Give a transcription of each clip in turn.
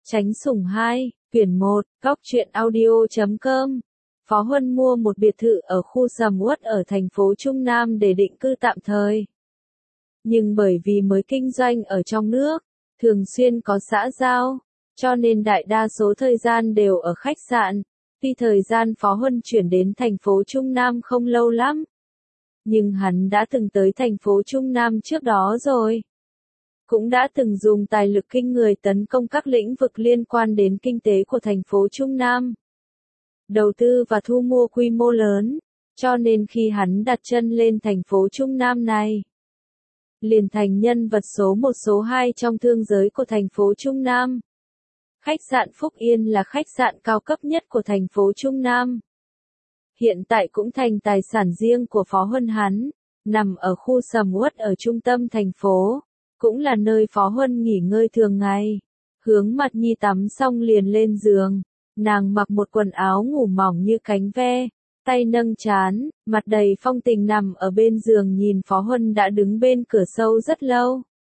Chánh Sủng 2, quyển 1, góc truyện audio.com. Phó Huân mua một biệt thự ở khu Sầm Uất ở thành phố Trung Nam để định cư tạm thời. Nhưng bởi vì mới kinh doanh ở trong nước, thường xuyên có xã giao, cho nên đại đa số thời gian đều ở khách sạn. Tuy thời gian Phó Huân chuyển đến thành phố Trung Nam không lâu lắm, nhưng hắn đã từng tới thành phố Trung Nam trước đó rồi. Cũng đã từng dùng tài lực kinh người tấn công các lĩnh vực liên quan đến kinh tế của thành phố Trung Nam. Đầu tư và thu mua quy mô lớn, cho nên khi hắn đặt chân lên thành phố Trung Nam này, liền thành nhân vật số 1 số 2 trong thương giới của thành phố Trung Nam. Khách sạn Phúc Yên là khách sạn cao cấp nhất của thành phố Trung Nam. Hiện tại cũng thành tài sản riêng của Phó Huân hắn, nằm ở khu Sầm Uất ở trung tâm thành phố, cũng là nơi Phó Huân nghỉ ngơi thường ngày. Hướng Mặt Nhi tắm xong liền lên giường, nàng mặc một quần áo ngủ mỏng như cánh ve, tay nâng trán, mặt đầy phong tình nằm ở bên giường nhìn Phó Huân đã đứng bên cửa sâu rất lâu.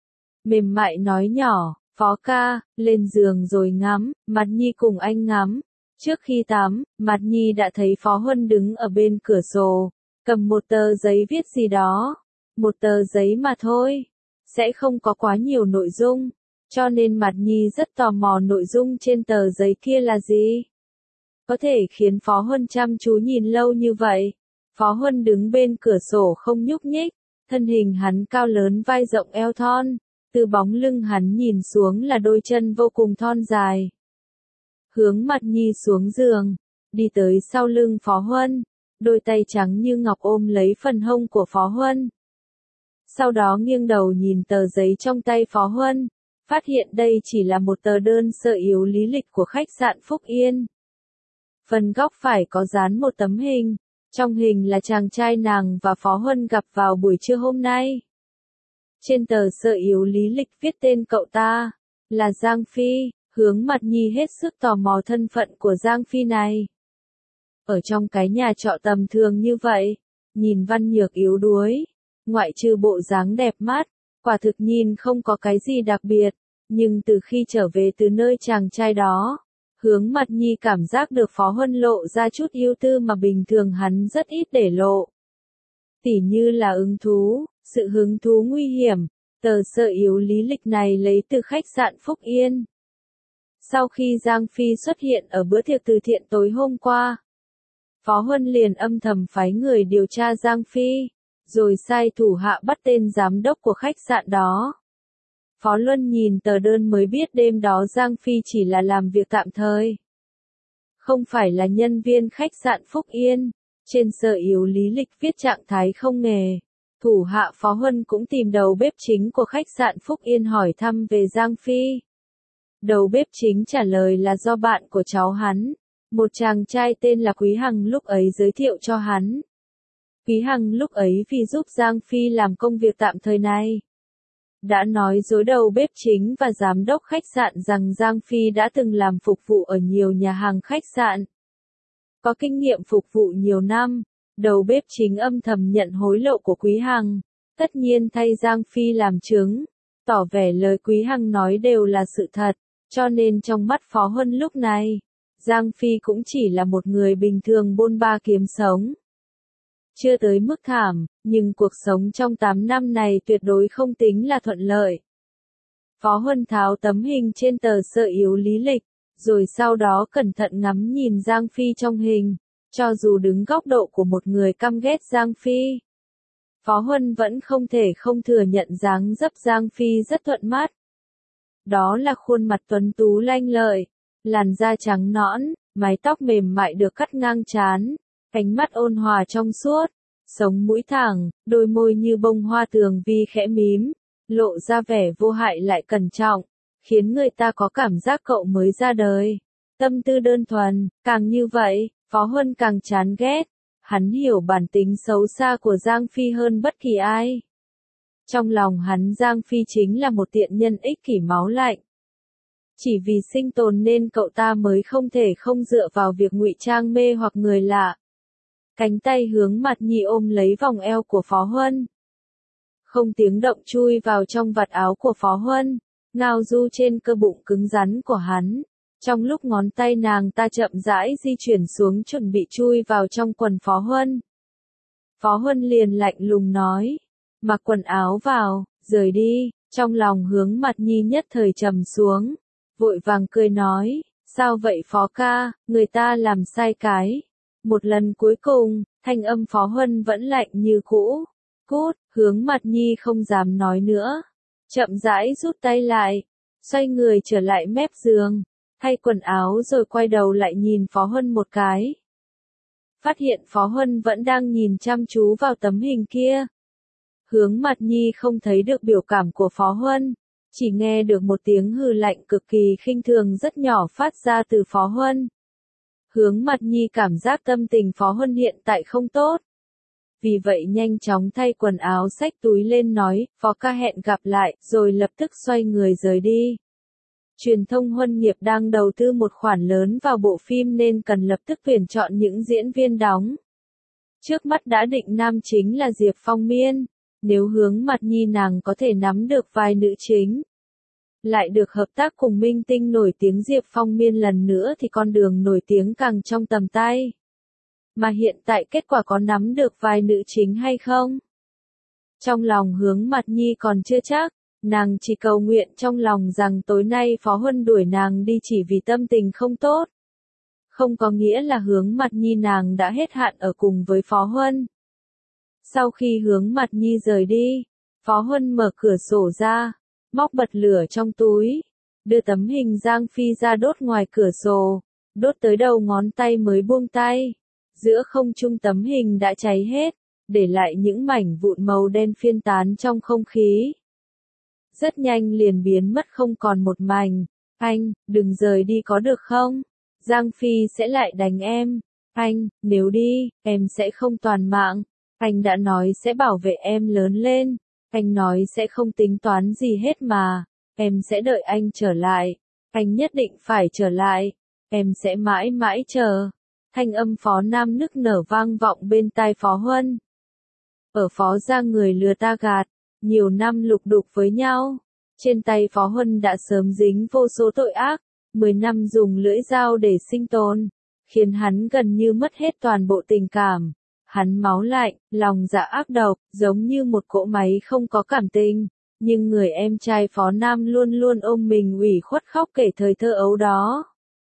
Mềm mại nói nhỏ, Phó ca, lên giường rồi ngắm, Mặt Nhi cùng anh ngắm. Trước khi tắm, Mặt Nhi đã thấy Phó Huân đứng ở bên cửa sổ, cầm một tờ giấy viết gì đó. Một tờ giấy mà thôi, sẽ không có quá nhiều nội dung, cho nên Mặt Nhi rất tò mò nội dung trên tờ giấy kia là gì. Có thể khiến Phó Huân chăm chú nhìn lâu như vậy. Phó Huân đứng bên cửa sổ không nhúc nhích, thân hình hắn cao lớn vai rộng eo thon, từ bóng lưng hắn nhìn xuống là đôi chân vô cùng thon dài. Hướng Mặt Nhi xuống giường, đi tới sau lưng Phó Huân, đôi tay trắng như ngọc ôm lấy phần hông của Phó Huân. Sau đó nghiêng đầu nhìn tờ giấy trong tay Phó Huân, phát hiện đây chỉ là một tờ đơn sơ yếu lý lịch của khách sạn Phúc Yên. Phần góc phải có dán một tấm hình, trong hình là chàng trai nàng và Phó Huân gặp vào buổi trưa hôm nay. Trên tờ sơ yếu lý lịch viết tên cậu ta, là Giang Phi. Hướng Mặt Nhi hết sức tò mò thân phận của Giang Phi này. Ở trong cái nhà trọ tầm thường như vậy, nhìn văn nhược yếu đuối, ngoại trừ bộ dáng đẹp mắt, quả thực nhìn không có cái gì đặc biệt, nhưng từ khi trở về từ nơi chàng trai đó, Hướng Mặt Nhi cảm giác được Phó Huân lộ ra chút ưu tư mà bình thường hắn rất ít để lộ. Tỉ như là hứng thú, sự hứng thú nguy hiểm, tờ sơ yếu lý lịch này lấy từ khách sạn Phúc Yên. Sau khi Giang Phi xuất hiện ở bữa tiệc từ thiện tối hôm qua, Phó Huân liền âm thầm phái người điều tra Giang Phi, rồi sai thủ hạ bắt tên giám đốc của khách sạn đó. Phó Luân nhìn tờ đơn mới biết đêm đó Giang Phi chỉ là làm việc tạm thời, không phải là nhân viên khách sạn Phúc Yên. Trên sơ yếu lý lịch viết trạng thái không nghề. Thủ hạ Phó Huân cũng tìm đầu bếp chính của khách sạn Phúc Yên hỏi thăm về Giang Phi. Đầu bếp chính trả lời là do bạn của cháu hắn, một chàng trai tên là Quý Hằng lúc ấy giới thiệu cho hắn. Quý Hằng lúc ấy vì giúp Giang Phi làm công việc tạm thời này, đã nói dối đầu bếp chính và giám đốc khách sạn rằng Giang Phi đã từng làm phục vụ ở nhiều nhà hàng khách sạn. Có kinh nghiệm phục vụ nhiều năm, đầu bếp chính âm thầm nhận hối lộ của Quý Hằng, tất nhiên thay Giang Phi làm chứng, tỏ vẻ lời Quý Hằng nói đều là sự thật. Cho nên trong mắt Phó Huân lúc này, Giang Phi cũng chỉ là một người bình thường bôn ba kiếm sống. Chưa tới mức thảm, nhưng cuộc sống trong 8 năm này tuyệt đối không tính là thuận lợi. Phó Huân tháo tấm hình trên tờ sơ yếu lý lịch, rồi sau đó cẩn thận ngắm nhìn Giang Phi trong hình, cho dù đứng góc độ của một người căm ghét Giang Phi. Phó Huân vẫn không thể không thừa nhận dáng dấp Giang Phi rất thuận mắt. Đó là khuôn mặt tuấn tú lanh lợi, làn da trắng nõn, mái tóc mềm mại được cắt ngang trán, ánh mắt ôn hòa trong suốt, sống mũi thẳng, đôi môi như bông hoa tường vi khẽ mím, lộ ra vẻ vô hại lại cẩn trọng, khiến người ta có cảm giác cậu mới ra đời. Tâm tư đơn thuần, càng như vậy, Phó Huân càng chán ghét, hắn hiểu bản tính xấu xa của Giang Phi hơn bất kỳ ai. Trong lòng hắn Giang Phi chính là một tiện nhân ích kỷ máu lạnh. Chỉ vì sinh tồn nên cậu ta mới không thể không dựa vào việc ngụy trang mê hoặc người lạ. Cánh tay Hướng Mặt Nhi ôm lấy vòng eo của Phó Huân, không tiếng động chui vào trong vạt áo của Phó Huân, ngao du trên cơ bụng cứng rắn của hắn. Trong lúc ngón tay nàng ta chậm rãi di chuyển xuống chuẩn bị chui vào trong quần Phó Huân. Phó Huân liền lạnh lùng nói, mặc quần áo vào, rời đi, trong lòng Hướng Mặt Nhi nhất thời trầm xuống, vội vàng cười nói, sao vậy Phó ca, người ta làm sai cái. Một lần cuối cùng, thanh âm Phó Huân vẫn lạnh như cũ. Cút, Hướng Mặt Nhi không dám nói nữa. Chậm rãi rút tay lại, xoay người trở lại mép giường, thay quần áo rồi quay đầu lại nhìn Phó Huân một cái. Phát hiện Phó Huân vẫn đang nhìn chăm chú vào tấm hình kia. Hướng Mặt Nhi không thấy được biểu cảm của Phó Huân, chỉ nghe được một tiếng hừ lạnh cực kỳ khinh thường rất nhỏ phát ra từ Phó Huân. Hướng Mặt Nhi cảm giác tâm tình Phó Huân hiện tại không tốt. Vì vậy nhanh chóng thay quần áo xách túi lên nói, Phó ca hẹn gặp lại, rồi lập tức xoay người rời đi. Truyền thông Huân nghiệp đang đầu tư một khoản lớn vào bộ phim nên cần lập tức tuyển chọn những diễn viên đóng. Trước mắt đã định nam chính là Diệp Phong Miên, nếu Hướng Mặt Nhi nàng có thể nắm được vai nữ chính, lại được hợp tác cùng minh tinh nổi tiếng Diệp Phong Miên lần nữa thì con đường nổi tiếng càng trong tầm tay. Mà hiện tại kết quả có nắm được vai nữ chính hay không? Trong lòng Hướng Mặt Nhi còn chưa chắc, nàng chỉ cầu nguyện trong lòng rằng tối nay Phó Huân đuổi nàng đi chỉ vì tâm tình không tốt. Không có nghĩa là Hướng Mặt Nhi nàng đã hết hạn ở cùng với Phó Huân. Sau khi Hướng Mặt Nhi rời đi, Phó Huân mở cửa sổ ra, móc bật lửa trong túi, đưa tấm hình Giang Phi ra đốt ngoài cửa sổ, đốt tới đầu ngón tay mới buông tay. Giữa không trung tấm hình đã cháy hết, để lại những mảnh vụn màu đen phiên tán trong không khí. Rất nhanh liền biến mất không còn một mảnh. Anh, đừng rời đi có được không? Giang Phi sẽ lại đánh em. Anh, nếu đi, em sẽ không toàn mạng. Anh đã nói sẽ bảo vệ em lớn lên. Anh nói sẽ không tính toán gì hết mà. Em sẽ đợi anh trở lại. Anh nhất định phải trở lại. Em sẽ mãi mãi chờ. Thanh âm Phó Nam nức nở vang vọng bên tai Phó Huân. Ở Phó gia người lừa ta gạt, nhiều năm lục đục với nhau. Trên tay Phó Huân đã sớm dính vô số tội ác, 10 năm dùng lưỡi dao để sinh tồn, khiến hắn gần như mất hết toàn bộ tình cảm. Hắn máu lạnh, lòng dạ ác độc, giống như một cỗ máy không có cảm tình. Nhưng người em trai Phó Nam luôn luôn ôm mình ủy khuất khóc kể thời thơ ấu đó.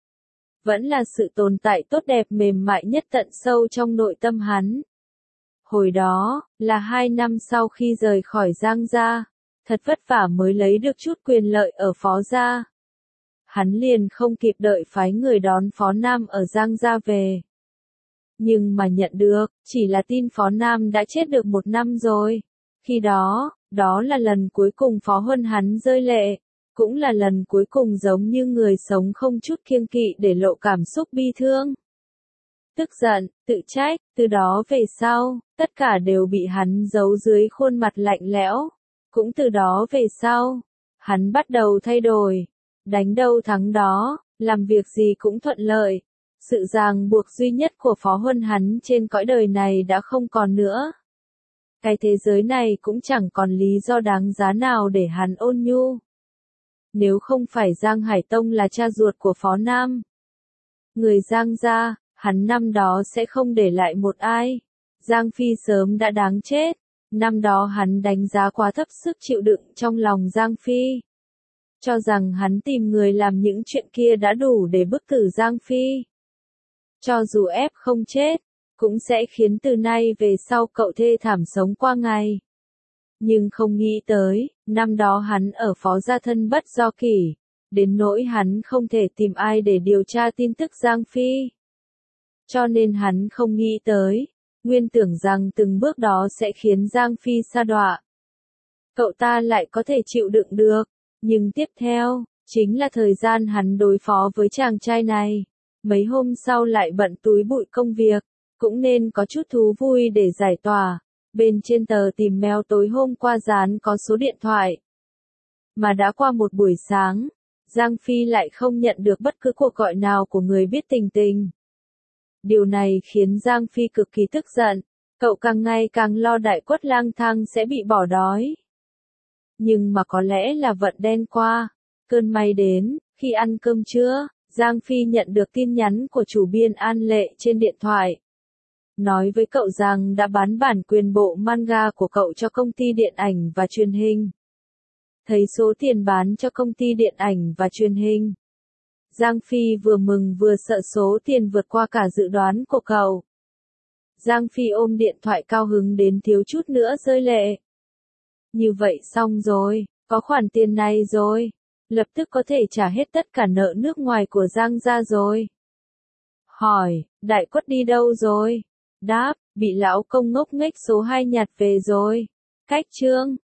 Vẫn là sự tồn tại tốt đẹp mềm mại nhất tận sâu trong nội tâm hắn. Hồi đó, là 2 năm sau khi rời khỏi Giang gia, thật vất vả mới lấy được chút quyền lợi ở Phó gia. Hắn liền không kịp đợi phái người đón Phó Nam ở Giang gia về. Nhưng mà nhận được, chỉ là tin Phó Nam đã chết được 1 năm rồi. Khi đó, đó là lần cuối cùng Phó Huân hắn rơi lệ. Cũng là lần cuối cùng giống như người sống không chút kiêng kỵ để lộ cảm xúc bi thương. Tức giận, tự trách, từ đó về sau, tất cả đều bị hắn giấu dưới khuôn mặt lạnh lẽo. Cũng từ đó về sau, hắn bắt đầu thay đổi. Đánh đâu thắng đó, làm việc gì cũng thuận lợi. Sự ràng buộc duy nhất của Phó Huân hắn trên cõi đời này đã không còn nữa. Cái thế giới này cũng chẳng còn lý do đáng giá nào để hắn ôn nhu. Nếu không phải Giang Hải Tông là cha ruột của Phó Nam, người Giang gia, hắn năm đó sẽ không để lại một ai. Giang Phi sớm đã đáng chết. Năm đó hắn đánh giá quá thấp sức chịu đựng trong lòng Giang Phi. Cho rằng hắn tìm người làm những chuyện kia đã đủ để bức tử Giang Phi. Cho dù ép không chết, cũng sẽ khiến từ nay về sau cậu thê thảm sống qua ngày. Nhưng không nghĩ tới, năm đó hắn ở Phó gia thân bất do kỷ, đến nỗi hắn không thể tìm ai để điều tra tin tức Giang Phi. Cho nên hắn không nghĩ tới, nguyên tưởng rằng từng bước đó sẽ khiến Giang Phi sa đọa. Cậu ta lại có thể chịu đựng được, nhưng tiếp theo, chính là thời gian hắn đối phó với chàng trai này. Mấy hôm sau lại bận túi bụi công việc, cũng nên có chút thú vui để giải tỏa. Bên trên tờ tìm mail tối hôm qua dán có số điện thoại. Mà đã qua một buổi sáng, Giang Phi lại không nhận được bất cứ cuộc gọi nào của người biết tình tình. Điều này khiến Giang Phi cực kỳ tức giận, cậu càng ngày càng lo Đại Quất lang thang sẽ bị bỏ đói. Nhưng mà có lẽ là vận đen qua, cơn may đến, khi ăn cơm trưa, Giang Phi nhận được tin nhắn của chủ biên An Lệ trên điện thoại. Nói với cậu rằng đã bán bản quyền bộ manga của cậu cho công ty điện ảnh và truyền hình. Thấy số tiền bán cho công ty điện ảnh và truyền hình, Giang Phi vừa mừng vừa sợ số tiền vượt qua cả dự đoán của cậu. Giang Phi ôm điện thoại cao hứng đến thiếu chút nữa rơi lệ. Như vậy xong rồi, có khoản tiền này rồi, lập tức có thể trả hết tất cả nợ nước ngoài của Giang gia rồi. Hỏi, Đại Quất đi đâu rồi? Đáp, bị lão công ngốc nghếch số 2 nhặt về rồi. Cách chương